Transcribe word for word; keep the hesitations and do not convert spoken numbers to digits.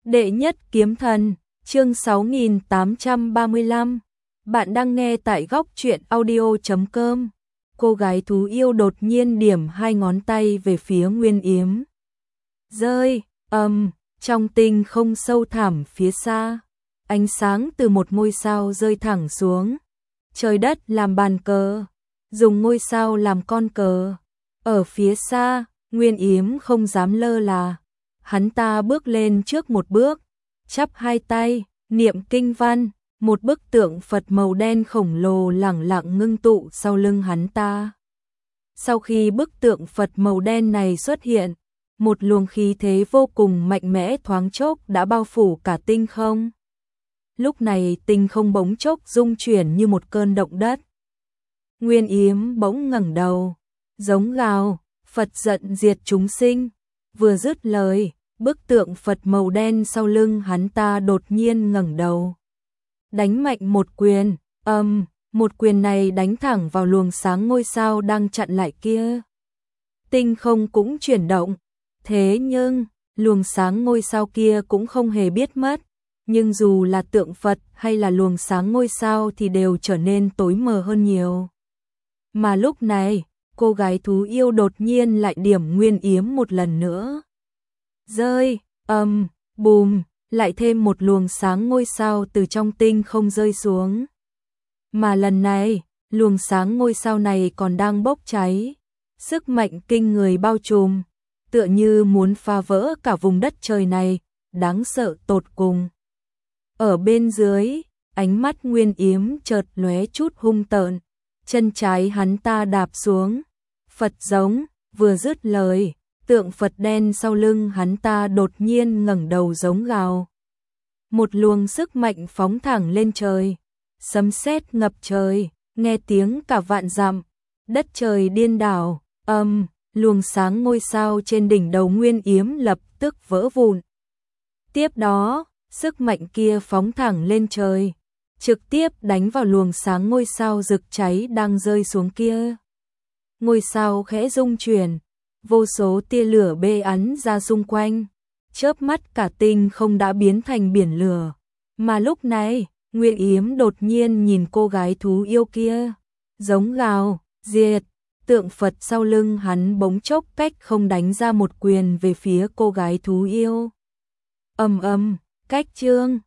Đệ nhất kiếm thần, chương sáu nghìn tám trăm ba mươi lăm. Bạn đang nghe tại góc truyện audio chấm com. Cô gái thú yêu đột nhiên điểm hai ngón tay về phía Nguyên Yếm. Rơi, ầm, um, trong tinh không sâu thẳm phía xa, ánh sáng từ một ngôi sao rơi thẳng xuống. Trời đất làm bàn cờ, dùng ngôi sao làm con cờ. Ở phía xa, Nguyên Yếm không dám lơ là. Hắn ta bước lên trước một bước, chắp hai tay, niệm kinh văn, một bức tượng Phật màu đen khổng lồ lẳng lặng ngưng tụ sau lưng hắn ta. Sau khi bức tượng Phật màu đen này xuất hiện, một luồng khí thế vô cùng mạnh mẽ thoáng chốc đã bao phủ cả tinh không. Lúc này tinh không bỗng chốc rung chuyển như một cơn động đất. Nguyên Yếm bỗng ngẩng đầu, giống gào, Phật giận diệt chúng sinh. Vừa dứt lời, bức tượng Phật màu đen sau lưng hắn ta đột nhiên ngẩng đầu, đánh mạnh một quyền, ầm, um, một quyền này đánh thẳng vào luồng sáng ngôi sao đang chặn lại kia. Tinh không cũng chuyển động, thế nhưng luồng sáng ngôi sao kia cũng không hề biết mất, nhưng dù là tượng Phật hay là luồng sáng ngôi sao thì đều trở nên tối mờ hơn nhiều. Mà lúc này, cô gái thú yêu đột nhiên lại điểm Nguyên Yếm một lần nữa. Rơi, ầm, um, bùm, lại thêm một luồng sáng ngôi sao từ trong tinh không rơi xuống. Mà lần này, luồng sáng ngôi sao này còn đang bốc cháy, sức mạnh kinh người bao trùm, tựa như muốn phá vỡ cả vùng đất trời này, đáng sợ tột cùng. Ở bên dưới, ánh mắt Nguyên Yếm chợt lóe chút hung tợn, chân trái hắn ta đạp xuống, Phật giống, vừa dứt lời, tượng Phật đen sau lưng hắn ta đột nhiên ngẩng đầu giống gào. Một luồng sức mạnh phóng thẳng lên trời, sấm sét ngập trời, nghe tiếng cả vạn dặm, đất trời điên đảo, âm, um, luồng sáng ngôi sao trên đỉnh đầu Nguyên Yếm lập tức vỡ vụn. Tiếp đó, sức mạnh kia phóng thẳng lên trời, trực tiếp đánh vào luồng sáng ngôi sao rực cháy đang rơi xuống kia. Ngôi sao khẽ rung chuyển, vô số tia lửa bê ắn ra xung quanh, chớp mắt cả tinh không đã biến thành biển lửa. Mà lúc này, Nguyên Yếm đột nhiên nhìn cô gái thú yêu kia, giống gào, diệt, tượng Phật sau lưng hắn bỗng chốc cách không đánh ra một quyền về phía cô gái thú yêu. Ầm ầm, cách trương,